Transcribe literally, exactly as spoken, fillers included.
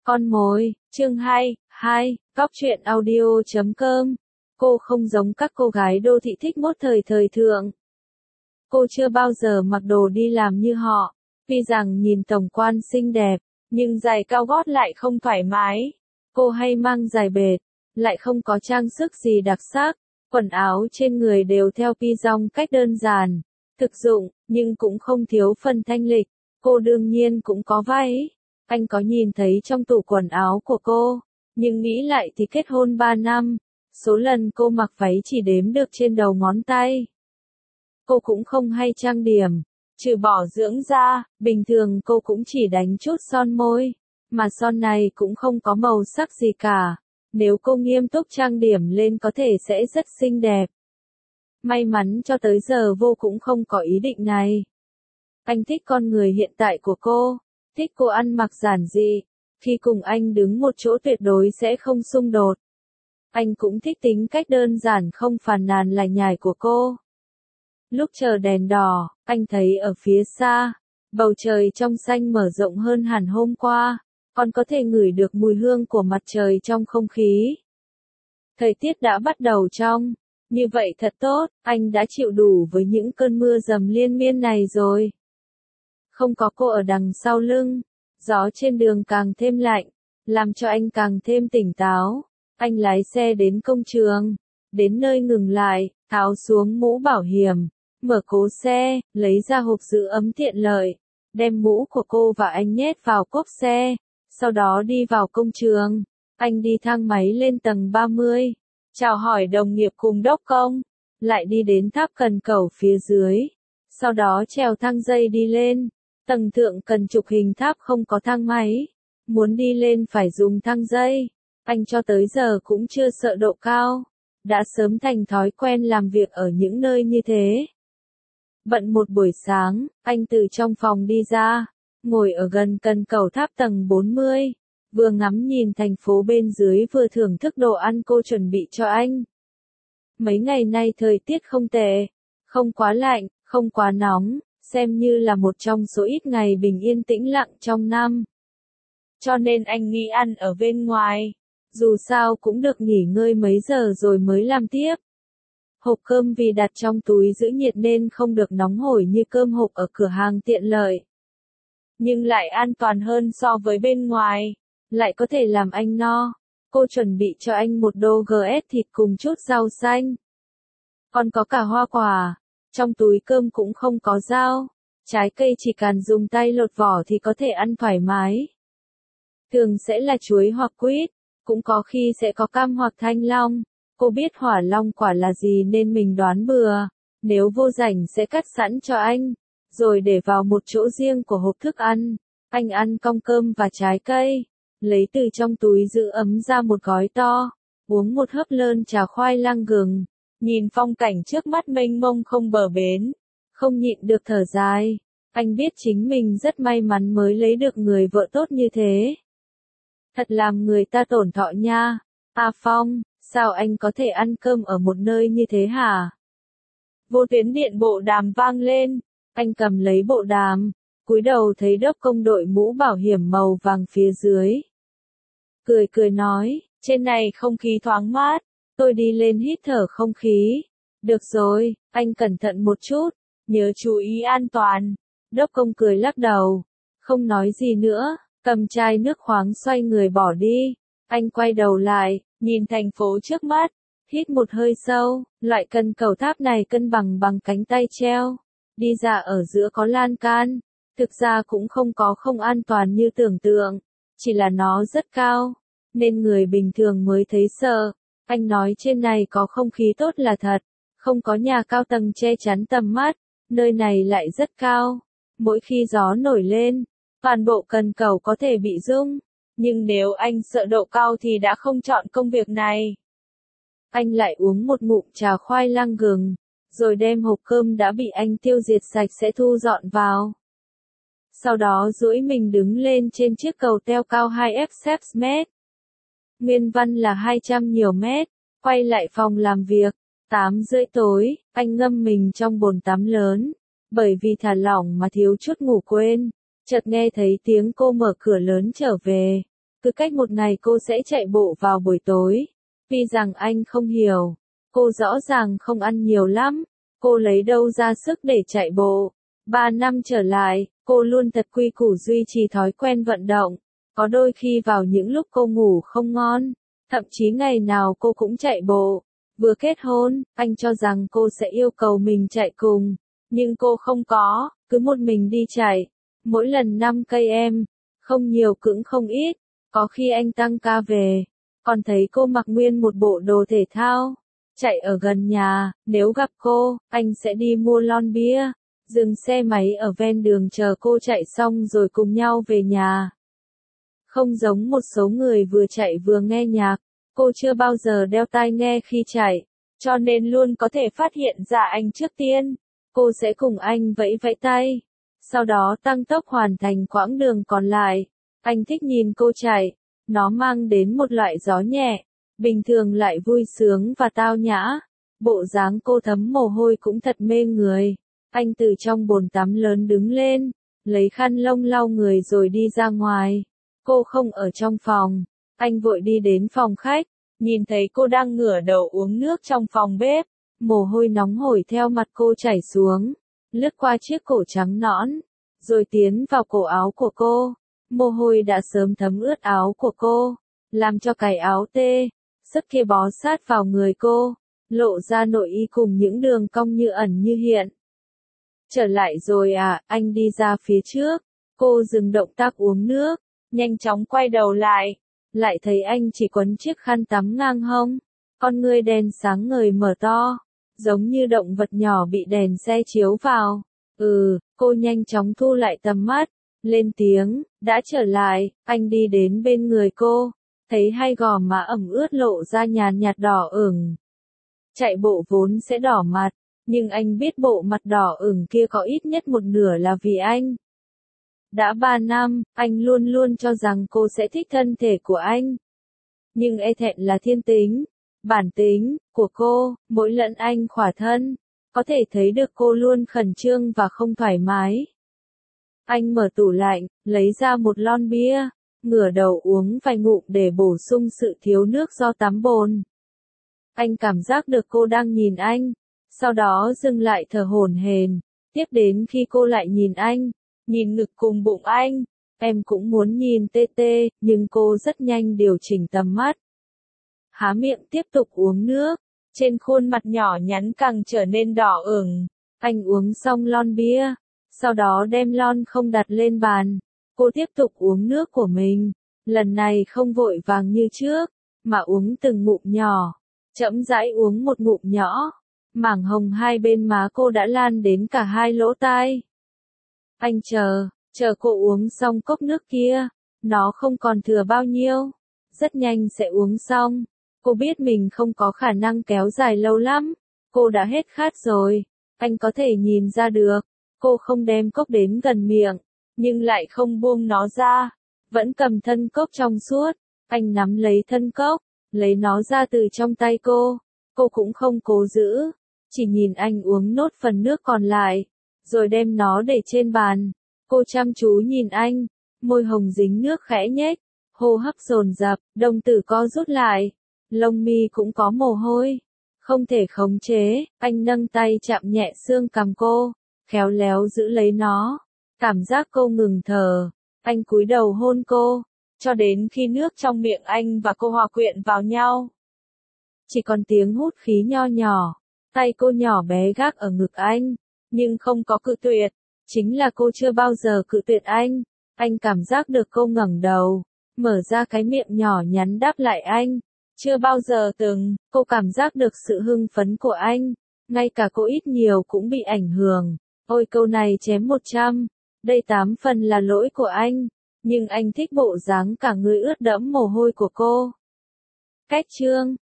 Con mồi, chương hai, hai, góc truyện audio chấm com. Cô không giống các cô gái đô thị thích mốt thời thời thượng. Cô chưa bao giờ mặc đồ đi làm như họ, tuy rằng nhìn tổng quan xinh đẹp, nhưng giày cao gót lại không thoải mái. Cô hay mang giày bệt, lại không có trang sức gì đặc sắc, quần áo trên người đều theo pyjama cách đơn giản, thực dụng, nhưng cũng không thiếu phần thanh lịch. Cô đương nhiên cũng có váy. Anh có nhìn thấy trong tủ quần áo của cô, nhưng nghĩ lại thì kết hôn ba năm, số lần cô mặc váy chỉ đếm được trên đầu ngón tay. Cô cũng không hay trang điểm, trừ bỏ dưỡng da, bình thường cô cũng chỉ đánh chút son môi, mà son này cũng không có màu sắc gì cả. Nếu cô nghiêm túc trang điểm lên có thể sẽ rất xinh đẹp. May mắn cho tới giờ vô cũng không có ý định này. Anh thích con người hiện tại của cô. Thích cô ăn mặc giản dị, khi cùng anh đứng một chỗ tuyệt đối sẽ không xung đột. Anh cũng thích tính cách đơn giản không phàn nàn lải nhải của cô. Lúc chờ đèn đỏ, anh thấy ở phía xa, bầu trời trong xanh mở rộng hơn hẳn hôm qua, còn có thể ngửi được mùi hương của mặt trời trong không khí. Thời tiết đã bắt đầu trong, như vậy thật tốt, anh đã chịu đủ với những cơn mưa dầm liên miên này rồi. Không có cô ở đằng sau lưng, gió trên đường càng thêm lạnh, làm cho anh càng thêm tỉnh táo. Anh lái xe đến công trường, đến nơi ngừng lại, tháo xuống mũ bảo hiểm, mở cố xe, lấy ra hộp giữ ấm tiện lợi, đem mũ của cô và anh nhét vào cốp xe, sau đó đi vào công trường. Anh đi thang máy lên tầng ba mươi, chào hỏi đồng nghiệp cùng đốc công, lại đi đến tháp cần cẩu phía dưới, sau đó trèo thang dây đi lên. Tầng thượng cần chụp hình tháp không có thang máy, muốn đi lên phải dùng thang dây. Anh cho tới giờ cũng chưa sợ độ cao, đã sớm thành thói quen làm việc ở những nơi như thế. Bận một buổi sáng, anh từ trong phòng đi ra, ngồi ở gần cần cầu tháp tầng bốn mươi, vừa ngắm nhìn thành phố bên dưới vừa thưởng thức đồ ăn cô chuẩn bị cho anh. Mấy ngày nay thời tiết không tệ, không quá lạnh, không quá nóng. Xem như là một trong số ít ngày bình yên tĩnh lặng trong năm. Cho nên anh nghĩ ăn ở bên ngoài, dù sao cũng được nghỉ ngơi mấy giờ rồi mới làm tiếp. Hộp cơm vì đặt trong túi giữ nhiệt nên không được nóng hổi như cơm hộp ở cửa hàng tiện lợi. Nhưng lại an toàn hơn so với bên ngoài, lại có thể làm anh no. Cô chuẩn bị cho anh một đô gs thịt cùng chút rau xanh. Còn có cả hoa quả. Trong túi cơm cũng không có dao, trái cây chỉ cần dùng tay lột vỏ thì có thể ăn thoải mái. Thường sẽ là chuối hoặc quýt, cũng có khi sẽ có cam hoặc thanh long. Cô biết hỏa long quả là gì nên mình đoán bừa, nếu vô rảnh sẽ cắt sẵn cho anh, rồi để vào một chỗ riêng của hộp thức ăn. Anh ăn cong cơm và trái cây, lấy từ trong túi giữ ấm ra một gói to, uống một hớp lơn trà khoai lang gừng. Nhìn phong cảnh trước mắt mênh mông không bờ bến, không nhịn được thở dài. Anh biết chính mình rất may mắn mới lấy được người vợ tốt như thế. Thật làm người ta tổn thọ nha. A Phong, sao anh có thể ăn cơm ở một nơi như thế hả? Vô tuyến điện bộ đàm vang lên, anh cầm lấy bộ đàm, cúi đầu thấy đốc công đội mũ bảo hiểm màu vàng phía dưới. Cười cười nói, trên này không khí thoáng mát. Tôi đi lên hít thở không khí. Được rồi, anh cẩn thận một chút, nhớ chú ý an toàn. Đốc công cười lắc đầu, không nói gì nữa, cầm chai nước khoáng xoay người bỏ đi. Anh quay đầu lại, nhìn thành phố trước mắt, hít một hơi sâu, loại cần cầu tháp này cân bằng bằng cánh tay treo. Đi ra ở giữa có lan can, thực ra cũng không có không an toàn như tưởng tượng, chỉ là nó rất cao, nên người bình thường mới thấy sợ. Anh nói trên này có không khí tốt là thật, không có nhà cao tầng che chắn tầm mắt, nơi này lại rất cao. Mỗi khi gió nổi lên, toàn bộ cần cầu có thể bị rung, nhưng nếu anh sợ độ cao thì đã không chọn công việc này. Anh lại uống một ngụm trà khoai lang gừng, rồi đem hộp cơm đã bị anh tiêu diệt sạch sẽ thu dọn vào. Sau đó duỗi mình đứng lên trên chiếc cầu treo cao hai mét. Nguyên văn là hai trăm nhiều mét, quay lại phòng làm việc, tám rưỡi tối, anh ngâm mình trong bồn tắm lớn, bởi vì thả lỏng mà thiếu chút ngủ quên, chợt nghe thấy tiếng cô mở cửa lớn trở về, cứ cách một ngày cô sẽ chạy bộ vào buổi tối. Tuy rằng anh không hiểu, cô rõ ràng không ăn nhiều lắm, cô lấy đâu ra sức để chạy bộ. Ba năm trở lại, cô luôn thật quy củ duy trì thói quen vận động. Có đôi khi vào những lúc cô ngủ không ngon, thậm chí ngày nào cô cũng chạy bộ. Vừa kết hôn, anh cho rằng cô sẽ yêu cầu mình chạy cùng, nhưng cô không có, cứ một mình đi chạy. Mỗi lần năm cây em, không nhiều cũng không ít, có khi anh tăng ca về, còn thấy cô mặc nguyên một bộ đồ thể thao, chạy ở gần nhà, nếu gặp cô, anh sẽ đi mua lon bia, dừng xe máy ở ven đường chờ cô chạy xong rồi cùng nhau về nhà. Không giống một số người vừa chạy vừa nghe nhạc, cô chưa bao giờ đeo tai nghe khi chạy, cho nên luôn có thể phát hiện ra anh trước tiên. Cô sẽ cùng anh vẫy vẫy tay, sau đó tăng tốc hoàn thành quãng đường còn lại. Anh thích nhìn cô chạy, nó mang đến một loại gió nhẹ, bình thường lại vui sướng và tao nhã. Bộ dáng cô thấm mồ hôi cũng thật mê người. Anh từ trong bồn tắm lớn đứng lên, lấy khăn lông lau người rồi đi ra ngoài. Cô không ở trong phòng, anh vội đi đến phòng khách, nhìn thấy cô đang ngửa đầu uống nước trong phòng bếp. Mồ hôi nóng hổi theo mặt cô chảy xuống, lướt qua chiếc cổ trắng nõn, rồi tiến vào cổ áo của cô. Mồ hôi đã sớm thấm ướt áo của cô, làm cho cái áo tê, sức kia bó sát vào người cô, lộ ra nội y cùng những đường cong như ẩn như hiện. Trở lại rồi à, anh đi ra phía trước, cô dừng động tác uống nước, nhanh chóng quay đầu lại, lại thấy anh chỉ quấn chiếc khăn tắm ngang hông, con ngươi đen sáng ngời mở to, giống như động vật nhỏ bị đèn xe chiếu vào. Ừ, cô nhanh chóng thu lại tầm mắt, lên tiếng, đã trở lại. Anh đi đến bên người cô, thấy hai gò má ẩm ướt lộ ra nhàn nhạt đỏ ửng. Chạy bộ vốn sẽ đỏ mặt, nhưng anh biết bộ mặt đỏ ửng kia có ít nhất một nửa là vì anh. Đã ba năm, anh luôn luôn cho rằng cô sẽ thích thân thể của anh. Nhưng e thẹn là thiên tính, bản tính của cô, mỗi lần anh khỏa thân, có thể thấy được cô luôn khẩn trương và không thoải mái. Anh mở tủ lạnh, lấy ra một lon bia, ngửa đầu uống vài ngụm để bổ sung sự thiếu nước do tắm bồn. Anh cảm giác được cô đang nhìn anh, sau đó dừng lại thở hổn hển, tiếp đến khi cô lại nhìn anh, nhìn ngực cùng bụng anh. Em cũng muốn nhìn tê tê, nhưng cô rất nhanh điều chỉnh tầm mắt. Há miệng tiếp tục uống nước, trên khuôn mặt nhỏ nhắn càng trở nên đỏ ửng. Anh uống xong lon bia, sau đó đem lon không đặt lên bàn. Cô tiếp tục uống nước của mình, lần này không vội vàng như trước, mà uống từng ngụm nhỏ, chậm rãi uống một ngụm nhỏ. Mảng hồng hai bên má cô đã lan đến cả hai lỗ tai. Anh chờ, chờ cô uống xong cốc nước kia, nó không còn thừa bao nhiêu, rất nhanh sẽ uống xong. Cô biết mình không có khả năng kéo dài lâu lắm, cô đã hết khát rồi, anh có thể nhìn ra được. Cô không đem cốc đến gần miệng, nhưng lại không buông nó ra, vẫn cầm thân cốc trong suốt. Anh nắm lấy thân cốc, lấy nó ra từ trong tay cô, cô cũng không cố giữ, chỉ nhìn anh uống nốt phần nước còn lại, rồi đem nó để trên bàn. Cô chăm chú nhìn anh, môi hồng dính nước khẽ nhếch, hô hấp dồn dập, đồng tử co rút lại, lông mi cũng có mồ hôi, không thể khống chế. Anh nâng tay chạm nhẹ xương cằm cô, khéo léo giữ lấy nó, cảm giác cô ngừng thở. Anh cúi đầu hôn cô, cho đến khi nước trong miệng anh và cô hòa quyện vào nhau. Chỉ còn tiếng hút khí nho nhỏ, tay cô nhỏ bé gác ở ngực anh, nhưng không có cự tuyệt, chính là cô chưa bao giờ cự tuyệt anh. Anh cảm giác được cô ngẩng đầu, mở ra cái miệng nhỏ nhắn đáp lại anh. Chưa bao giờ từng, cô cảm giác được sự hưng phấn của anh, ngay cả cô ít nhiều cũng bị ảnh hưởng. Ôi câu này chém một trăm, đây tám phần là lỗi của anh, nhưng anh thích bộ dáng cả người ướt đẫm mồ hôi của cô. Cách chương